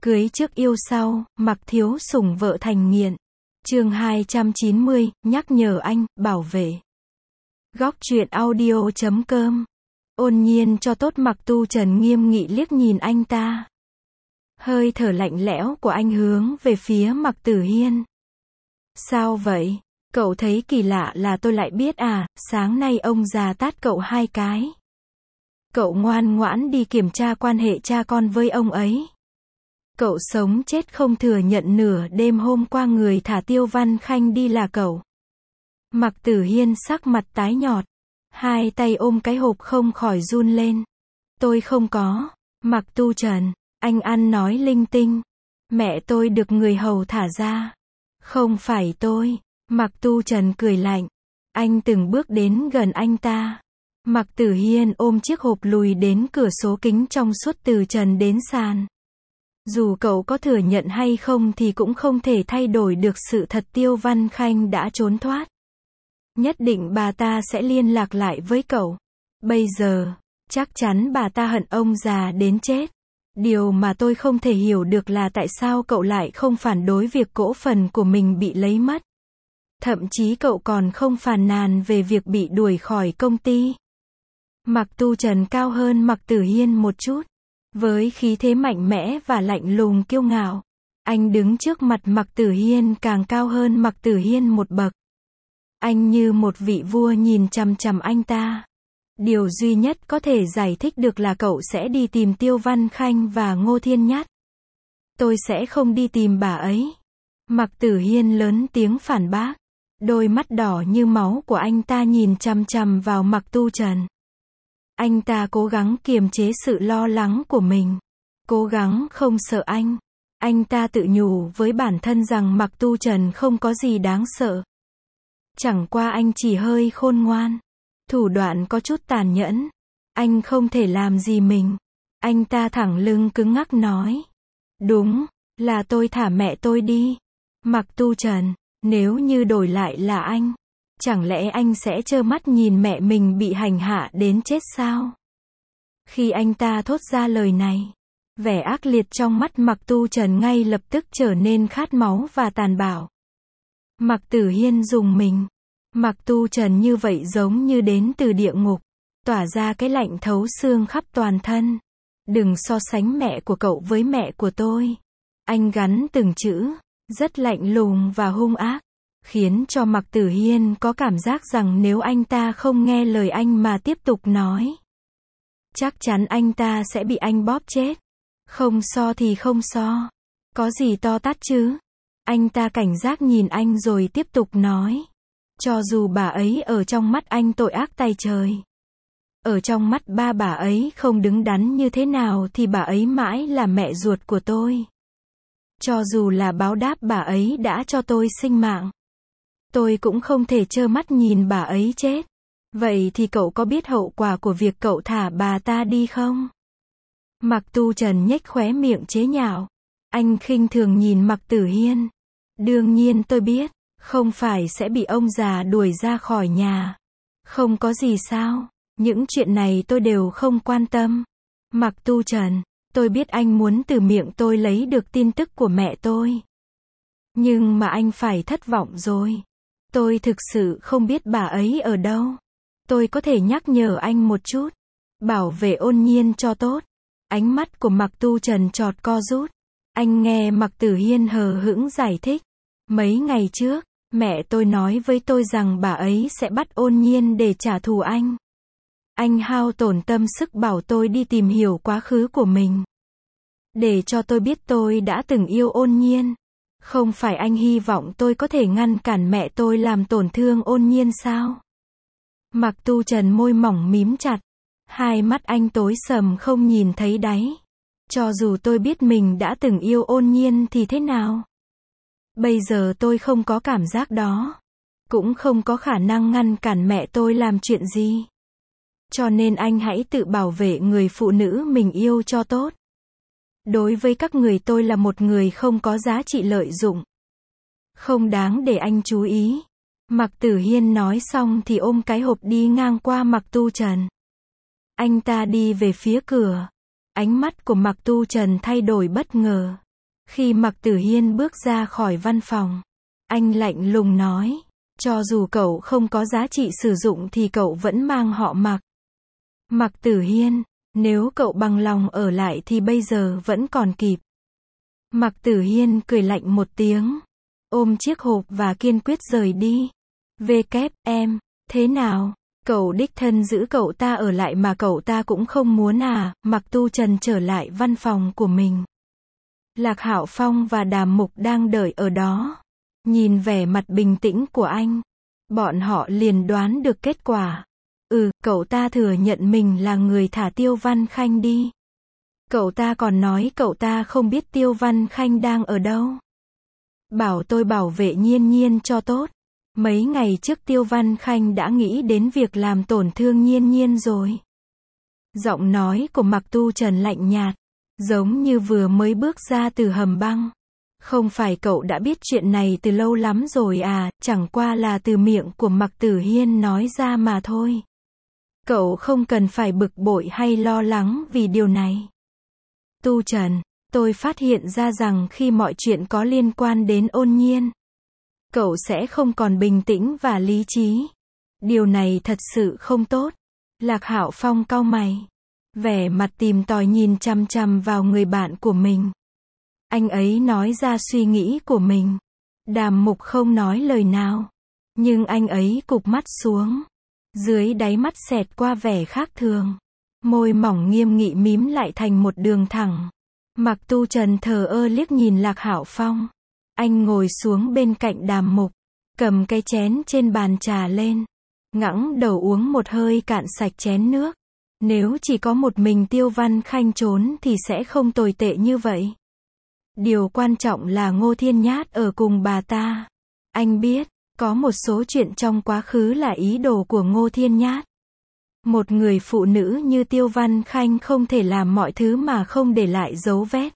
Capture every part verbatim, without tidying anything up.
Cưới trước yêu sau, Mặc Thiếu sủng vợ thành nghiện. Chương hai trăm chín mươi, nhắc nhở anh, bảo vệ. Góc truyện audio chấm com. Ôn nhiên cho tốt. Mặc Tu Trần nghiêm nghị liếc nhìn anh ta. Hơi thở lạnh lẽo của anh hướng về phía Mặc Tử Hiên. Sao vậy? Cậu thấy kỳ lạ là tôi lại biết à, sáng nay ông già tát cậu hai cái. Cậu ngoan ngoãn đi kiểm tra quan hệ cha con với ông ấy. Cậu sống chết không thừa nhận nửa đêm hôm qua người thả Tiêu Văn Khanh đi là cậu. Mặc Tử Hiên sắc mặt tái nhợt, hai tay ôm cái hộp không khỏi run lên. Tôi không có. Mặc Tu Trần, anh ăn nói linh tinh. Mẹ tôi được người hầu thả ra. Không phải tôi. Mặc Tu Trần cười lạnh. Anh từng bước đến gần anh ta. Mặc Tử Hiên ôm chiếc hộp lùi đến cửa sổ kính trong suốt từ trần đến sàn. Dù cậu có thừa nhận hay không thì cũng không thể thay đổi được sự thật Tiêu Văn Khanh đã trốn thoát. Nhất định bà ta sẽ liên lạc lại với cậu. Bây giờ, chắc chắn bà ta hận ông già đến chết. Điều mà tôi không thể hiểu được là tại sao cậu lại không phản đối việc cổ phần của mình bị lấy mất. Thậm chí cậu còn không phàn nàn về việc bị đuổi khỏi công ty. Mặc Tu Trần cao hơn Mặc Tử Hiên một chút. Với khí thế mạnh mẽ và lạnh lùng kiêu ngạo, anh đứng trước mặt Mặc Tử Hiên càng cao hơn Mặc Tử Hiên một bậc. Anh như một vị vua nhìn chằm chằm anh ta. Điều duy nhất có thể giải thích được là cậu sẽ đi tìm Tiêu Văn Khanh và Ngô Thiên Nhát. Tôi sẽ không đi tìm bà ấy. Mặc Tử Hiên lớn tiếng phản bác. Đôi mắt đỏ như máu của anh ta nhìn chằm chằm vào Mặc Tu Trần. Anh ta cố gắng kiềm chế sự lo lắng của mình. Cố gắng không sợ anh. Anh ta tự nhủ với bản thân rằng Mặc Tu Trần không có gì đáng sợ. Chẳng qua anh chỉ hơi khôn ngoan. Thủ đoạn có chút tàn nhẫn. Anh không thể làm gì mình. Anh ta thẳng lưng cứng ngắc nói. Đúng, là tôi thả mẹ tôi đi. Mặc Tu Trần, nếu như đổi lại là anh, chẳng lẽ anh sẽ trơ mắt nhìn mẹ mình bị hành hạ đến chết sao? Khi anh ta thốt ra lời này, vẻ ác liệt trong mắt Mặc Tu Trần ngay lập tức trở nên khát máu và tàn bạo. Mặc Tử Hiên rùng mình. Mặc Tu Trần như vậy giống như đến từ địa ngục, tỏa ra cái lạnh thấu xương khắp toàn thân. Đừng so sánh mẹ của cậu với mẹ của tôi. Anh gắn từng chữ, rất lạnh lùng và hung ác, khiến cho Mặc Tử Hiên có cảm giác rằng nếu anh ta không nghe lời anh mà tiếp tục nói, chắc chắn anh ta sẽ bị anh bóp chết. Không so thì không so. Có gì to tát chứ? Anh ta cảnh giác nhìn anh rồi tiếp tục nói. Cho dù bà ấy ở trong mắt anh tội ác tày trời, ở trong mắt ba bà ấy không đứng đắn như thế nào thì bà ấy mãi là mẹ ruột của tôi. Cho dù là báo đáp bà ấy đã cho tôi sinh mạng, tôi cũng không thể trơ mắt nhìn bà ấy chết. Vậy thì cậu có biết hậu quả của việc cậu thả bà ta đi không? Mặc Tu Trần nhếch khóe miệng chế nhạo. Anh khinh thường nhìn Mặc Tử Hiên. Đương nhiên tôi biết, không phải sẽ bị ông già đuổi ra khỏi nhà. Không có gì sao, những chuyện này tôi đều không quan tâm. Mặc Tu Trần, tôi biết anh muốn từ miệng tôi lấy được tin tức của mẹ tôi. Nhưng mà anh phải thất vọng rồi. Tôi thực sự không biết bà ấy ở đâu. Tôi có thể nhắc nhở anh một chút. Bảo vệ Ôn Nhiên cho tốt. Ánh mắt của Mặc Tu Trần chọt co rút. Anh nghe Mặc Tử Hiên hờ hững giải thích. Mấy ngày trước, mẹ tôi nói với tôi rằng bà ấy sẽ bắt Ôn Nhiên để trả thù anh. Anh hao tổn tâm sức bảo tôi đi tìm hiểu quá khứ của mình, để cho tôi biết tôi đã từng yêu Ôn Nhiên. Không phải anh hy vọng tôi có thể ngăn cản mẹ tôi làm tổn thương Ôn Nhiên sao? Mặc Tu Trần môi mỏng mím chặt. Hai mắt anh tối sầm không nhìn thấy đáy. Cho dù tôi biết mình đã từng yêu Ôn Nhiên thì thế nào? Bây giờ tôi không có cảm giác đó. Cũng không có khả năng ngăn cản mẹ tôi làm chuyện gì. Cho nên anh hãy tự bảo vệ người phụ nữ mình yêu cho tốt. Đối với các người tôi là một người không có giá trị lợi dụng. Không đáng để anh chú ý. Mặc Tử Hiên nói xong thì ôm cái hộp đi ngang qua Mặc Tu Trần. Anh ta đi về phía cửa. Ánh mắt của Mặc Tu Trần thay đổi bất ngờ. Khi Mạc Tử Hiên bước ra khỏi văn phòng, anh lạnh lùng nói, cho dù cậu không có giá trị sử dụng thì cậu vẫn mang họ Mạc. Mạc Tử Hiên, nếu cậu bằng lòng ở lại thì bây giờ vẫn còn kịp. Mạc Tử Hiên cười lạnh một tiếng, ôm chiếc hộp và kiên quyết rời đi. Vê kép em, thế nào? Cậu đích thân giữ cậu ta ở lại mà cậu ta cũng không muốn à? Mạc Tu Trần trở lại văn phòng của mình. Lạc Hạo Phong và Đàm Mục đang đợi ở đó. Nhìn vẻ mặt bình tĩnh của anh, bọn họ liền đoán được kết quả. Ừ, cậu ta thừa nhận mình là người thả Tiêu Văn Khanh đi. Cậu ta còn nói cậu ta không biết Tiêu Văn Khanh đang ở đâu. Bảo tôi bảo vệ Nhiên Nhiên cho tốt. Mấy ngày trước Tiêu Văn Khanh đã nghĩ đến việc làm tổn thương Nhiên Nhiên rồi. Giọng nói của Mạc Tu Trần lạnh nhạt, giống như vừa mới bước ra từ hầm băng. Không phải cậu đã biết chuyện này từ lâu lắm rồi à, chẳng qua là từ miệng của Mạc Tử Hiên nói ra mà thôi. Cậu không cần phải bực bội hay lo lắng vì điều này. Tu Trần, tôi phát hiện ra rằng khi mọi chuyện có liên quan đến Ôn Nhiên, cậu sẽ không còn bình tĩnh và lý trí. Điều này thật sự không tốt. Lạc Hạo Phong cau mày, vẻ mặt tìm tòi nhìn chằm chằm vào người bạn của mình. Anh ấy nói ra suy nghĩ của mình. Đàm Mục không nói lời nào, nhưng anh ấy cụp mắt xuống. Dưới đáy mắt xẹt qua vẻ khác thường. Môi mỏng nghiêm nghị mím lại thành một đường thẳng. Mạc Tu Trần thờ ơ liếc nhìn Lạc Hạo Phong. Anh ngồi xuống bên cạnh Đàm Mục, cầm cái chén trên bàn trà lên, ngẩng đầu uống một hơi cạn sạch chén nước. Nếu chỉ có một mình Tiêu Văn Khanh trốn thì sẽ không tồi tệ như vậy. Điều quan trọng là Ngô Thiên Nhát ở cùng bà ta. Anh biết, có một số chuyện trong quá khứ là ý đồ của Ngô Thiên Nhát. Một người phụ nữ như Tiêu Văn Khanh không thể làm mọi thứ mà không để lại dấu vết.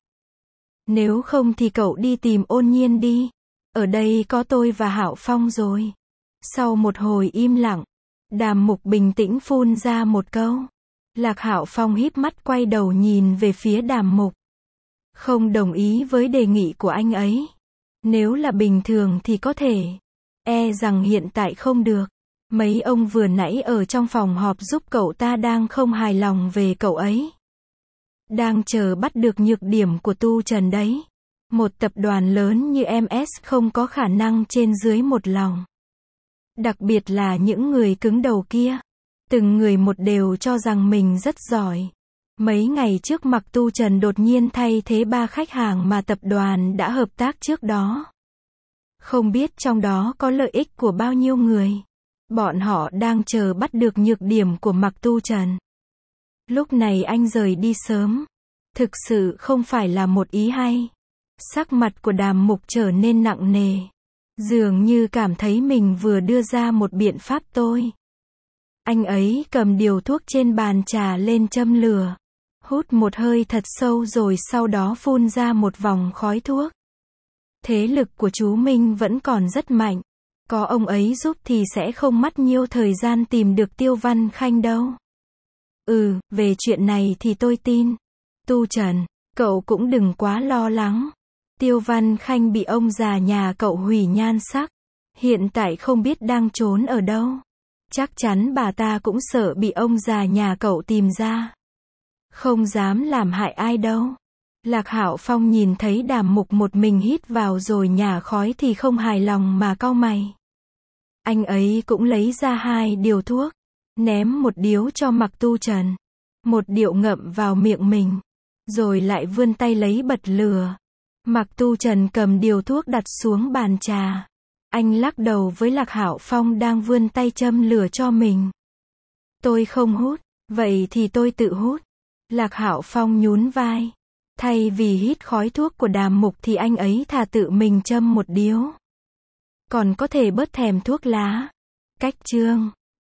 Nếu không thì cậu đi tìm Ôn Nhiên đi. Ở đây có tôi và Hạo Phong rồi. Sau một hồi im lặng, Đàm Mục bình tĩnh phun ra một câu. Lạc Hạo Phong híp mắt quay đầu nhìn về phía Đàm Mục. Không đồng ý với đề nghị của anh ấy. Nếu là bình thường thì có thể. E rằng hiện tại không được. Mấy ông vừa nãy ở trong phòng họp giúp cậu ta đang không hài lòng về cậu ấy. Đang chờ bắt được nhược điểm của Tu Trần đấy. Một tập đoàn lớn như em ét không có khả năng trên dưới một lòng. Đặc biệt là những người cứng đầu kia. Từng người một đều cho rằng mình rất giỏi. Mấy ngày trước Mạc Tu Trần đột nhiên thay thế ba khách hàng mà tập đoàn đã hợp tác trước đó. Không biết trong đó có lợi ích của bao nhiêu người. Bọn họ đang chờ bắt được nhược điểm của Mạc Tu Trần. Lúc này anh rời đi sớm. Thực sự không phải là một ý hay. Sắc mặt của Đàm Mục trở nên nặng nề. Dường như cảm thấy mình vừa đưa ra một biện pháp tôi. Anh ấy cầm điều thuốc trên bàn trà lên châm lửa. Hút một hơi thật sâu rồi sau đó phun ra một vòng khói thuốc. Thế lực của chú Minh vẫn còn rất mạnh. Có ông ấy giúp thì sẽ không mất nhiều thời gian tìm được Tiêu Văn Khanh đâu. Ừ, về chuyện này thì tôi tin. Tu Trần, cậu cũng đừng quá lo lắng. Tiêu Văn Khanh bị ông già nhà cậu hủy nhan sắc. Hiện tại không biết đang trốn ở đâu. Chắc chắn bà ta cũng sợ bị ông già nhà cậu tìm ra. Không dám làm hại ai đâu. Lạc Hạo Phong nhìn thấy Đàm Mục một mình hít vào rồi nhả khói thì không hài lòng mà cau mày. Anh ấy cũng lấy ra hai điều thuốc. Ném một điếu cho Mạc Tu Trần. Một điệu ngậm vào miệng mình. Rồi lại vươn tay lấy bật lửa. Mạc Tu Trần cầm điều thuốc đặt xuống bàn trà. Anh lắc đầu với Lạc Hạo Phong đang vươn tay châm lửa cho mình. Tôi không hút, vậy thì tôi tự hút. Lạc Hạo Phong nhún vai. Thay vì hít khói thuốc của Đàm Mục thì anh ấy thà tự mình châm một điếu. Còn có thể bớt thèm thuốc lá. Cách chương